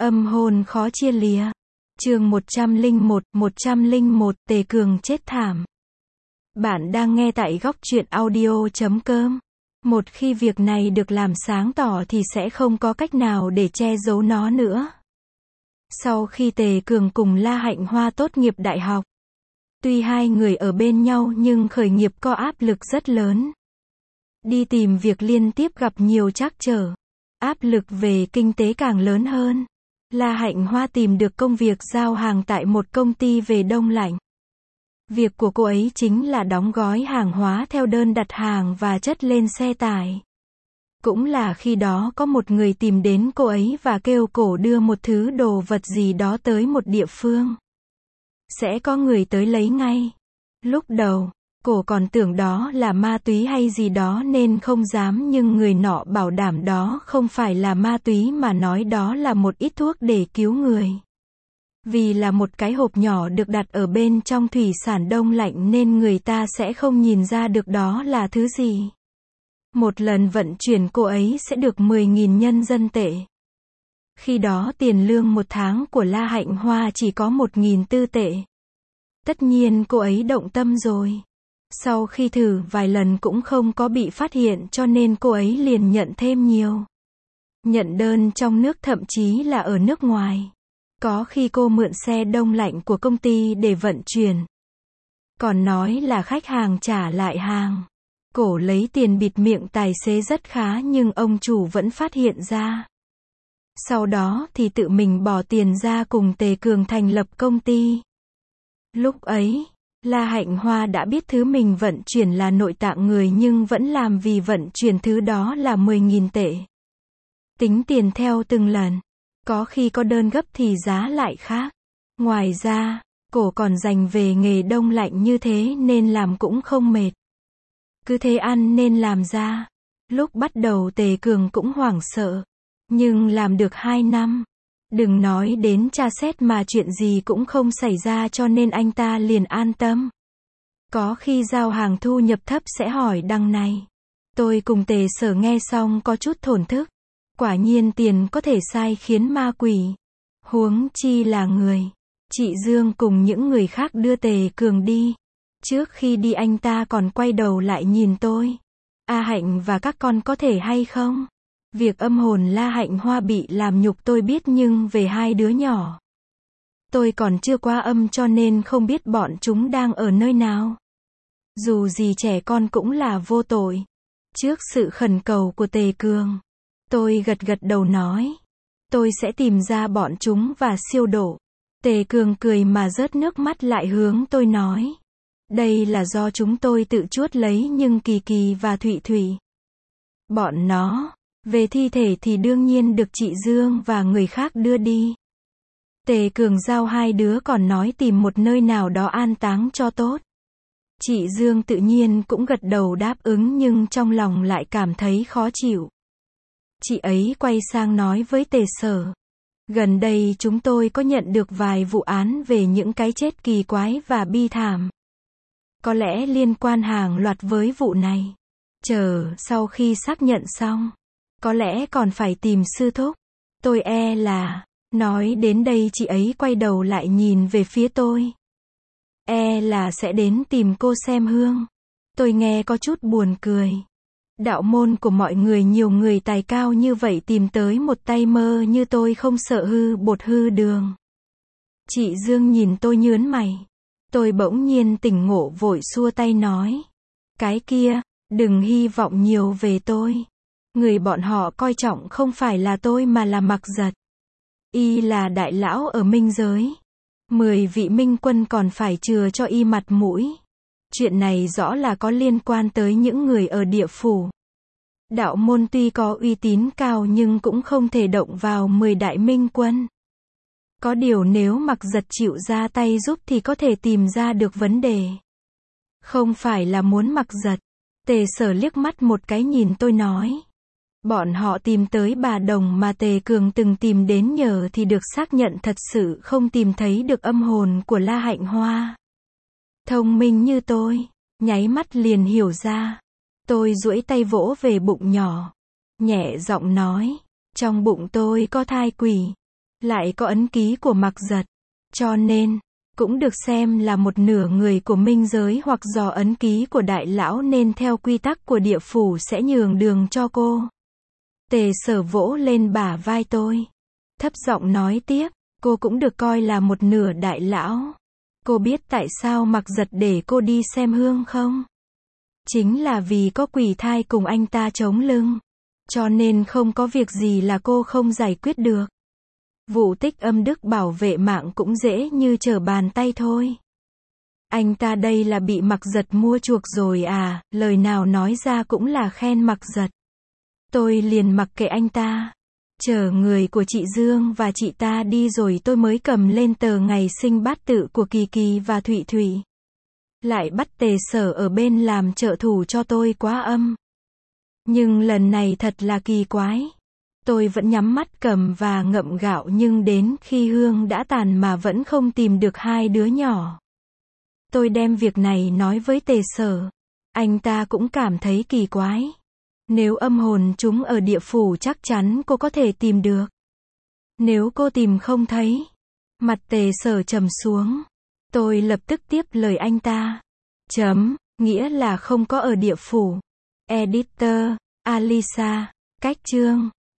Âm hồn khó chia lìa. Chương 101, Tề Cường chết thảm. Bạn đang nghe tại góc truyện audio.com. Một khi việc này được làm sáng tỏ thì sẽ không có cách nào để che giấu nó nữa. Sau khi Tề Cường cùng La Hạnh Hoa tốt nghiệp đại học, tuy hai người ở bên nhau nhưng khởi nghiệp có áp lực rất lớn. Đi tìm việc liên tiếp gặp nhiều trắc trở. Áp lực về kinh tế càng lớn hơn. La Hạnh Hoa tìm được công việc giao hàng tại một công ty về đông lạnh. Việc của cô ấy chính là đóng gói hàng hóa theo đơn đặt hàng và chất lên xe tải. Cũng là khi đó có một người tìm đến cô ấy và kêu cổ đưa một thứ đồ vật gì đó tới một địa phương. Sẽ có người tới lấy ngay. Lúc đầu, cô còn tưởng đó là ma túy hay gì đó nên không dám, nhưng người nọ bảo đảm đó không phải là ma túy mà nói đó là một ít thuốc để cứu người. Vì là một cái hộp nhỏ được đặt ở bên trong thủy sản đông lạnh nên người ta sẽ không nhìn ra được đó là thứ gì. Một lần vận chuyển cô ấy sẽ được 10.000 nhân dân tệ. Khi đó tiền lương một tháng của La Hạnh Hoa chỉ có 1.400 tệ. Tất nhiên cô ấy động tâm rồi. Sau khi thử vài lần cũng không có bị phát hiện cho nên cô ấy liền nhận thêm nhiều. Nhận đơn trong nước thậm chí là ở nước ngoài. Có khi cô mượn xe đông lạnh của công ty để vận chuyển. Còn nói là khách hàng trả lại hàng. Cổ lấy tiền bịt miệng tài xế rất khá nhưng ông chủ vẫn phát hiện ra. Sau đó thì tự mình bỏ tiền ra cùng Tề Cường thành lập công ty. Lúc ấy, La Hạnh Hoa đã biết thứ mình vận chuyển là nội tạng người nhưng vẫn làm vì vận chuyển thứ đó là 10.000 tệ. Tính tiền theo từng lần. Có khi có đơn gấp thì giá lại khác. Ngoài ra, cổ còn dành về nghề đông lạnh như thế nên làm cũng không mệt. Cứ thế ăn nên làm ra. Lúc bắt đầu Tề Cường cũng hoảng sợ. Nhưng làm được 2 năm. Đừng nói đến tra xét mà chuyện gì cũng không xảy ra cho nên anh ta liền an tâm. Có khi giao hàng thu nhập thấp sẽ hỏi đằng này. Tôi cùng Tề Sở nghe xong có chút thổn thức. Quả nhiên tiền có thể sai khiến ma quỷ. Huống chi là người. Chị Dương cùng những người khác đưa Tề Cường đi. Trước khi đi anh ta còn quay đầu lại nhìn tôi. A Hạnh và các con có thể hay không? Việc âm hồn La Hạnh Hoa bị làm nhục tôi biết nhưng về hai đứa nhỏ. Tôi còn chưa qua âm cho nên không biết bọn chúng đang ở nơi nào. Dù gì trẻ con cũng là vô tội. Trước sự khẩn cầu của Tề Cường, tôi gật gật đầu nói. Tôi sẽ tìm ra bọn chúng và siêu độ. Tề Cường cười mà rớt nước mắt lại hướng tôi nói. Đây là do chúng tôi tự chuốt lấy nhưng Kỳ Kỳ và Thụy Thụy. Bọn nó, về thi thể thì đương nhiên được chị Dương và người khác đưa đi. Tề Cường giao hai đứa còn nói tìm một nơi nào đó an táng cho tốt. Chị Dương tự nhiên cũng gật đầu đáp ứng nhưng trong lòng lại cảm thấy khó chịu. Chị ấy quay sang nói với Tề Sở. Gần đây chúng tôi có nhận được vài vụ án về những cái chết kỳ quái và bi thảm. Có lẽ liên quan hàng loạt với vụ này. Sau khi xác nhận xong, có lẽ còn phải tìm sư thúc. Tôi e là, nói đến đây chị ấy quay đầu lại nhìn về phía tôi. E là sẽ đến tìm cô xem hương. Tôi nghe có chút buồn cười. Đạo môn của mọi người nhiều người tài cao như vậy tìm tới một tay mơ như tôi không sợ hư bột hư đường. Chị Dương nhìn tôi nhớn mày. Tôi bỗng nhiên tỉnh ngộ vội xua tay nói. Cái kia, đừng hy vọng nhiều về tôi. Người bọn họ coi trọng không phải là tôi mà là Mặc Giật. Y là đại lão ở minh giới. 10 vị minh quân còn phải chừa cho y mặt mũi. Chuyện này rõ là có liên quan tới những người ở địa phủ. Đạo môn tuy có uy tín cao nhưng cũng không thể động vào 10 đại minh quân. Có điều nếu Mặc Giật chịu ra tay giúp thì có thể tìm ra được vấn đề. Không phải là muốn Mặc Giật. Tề Sở liếc mắt một cái nhìn tôi nói. Bọn họ tìm tới bà Đồng mà Tề Cường từng tìm đến nhờ thì được xác nhận thật sự không tìm thấy được âm hồn của La Hạnh Hoa. Thông minh như tôi, nháy mắt liền hiểu ra. Tôi duỗi tay vỗ về bụng nhỏ. Nhẹ giọng nói, trong bụng tôi có thai quỷ. lại có ấn ký của Mạc Giật. Cho nên, cũng được xem là một nửa người của minh giới hoặc do ấn ký của đại lão nên theo quy tắc của địa phủ sẽ nhường đường cho cô. Tề Sở vỗ lên bả vai tôi. Thấp giọng nói tiếp, cô cũng được coi là một nửa đại lão. Cô biết tại sao Mạc Giật để cô đi xem hương không? Chính là vì có quỷ thai cùng anh ta chống lưng. Cho nên không có việc gì là cô không giải quyết được. Vụ Tích Âm Đức bảo vệ mạng cũng dễ như trở bàn tay thôi. Anh ta đây là bị Mạc Giật mua chuộc rồi à, lời nào nói ra cũng là khen Mạc Giật. Tôi liền mặc kệ anh ta. Chờ người của chị Dương và chị ta đi rồi tôi mới cầm lên tờ ngày sinh bát tự của Kỳ Kỳ và Thụy Thụy. Lại bắt Tề Sở ở bên làm trợ thủ cho tôi quá âm. Nhưng lần này thật là kỳ quái. Tôi vẫn nhắm mắt cầm và ngậm gạo nhưng đến khi hương đã tàn mà vẫn không tìm được hai đứa nhỏ. Tôi đem việc này nói với Tề Sở. Anh ta cũng cảm thấy kỳ quái. Nếu âm hồn chúng ở địa phủ chắc chắn cô có thể tìm được. Nếu cô tìm không thấy. Mặt Tề Sở trầm xuống. Tôi lập tức tiếp lời anh ta. Nghĩa là không có ở địa phủ. Editor, Alisa, cách chương.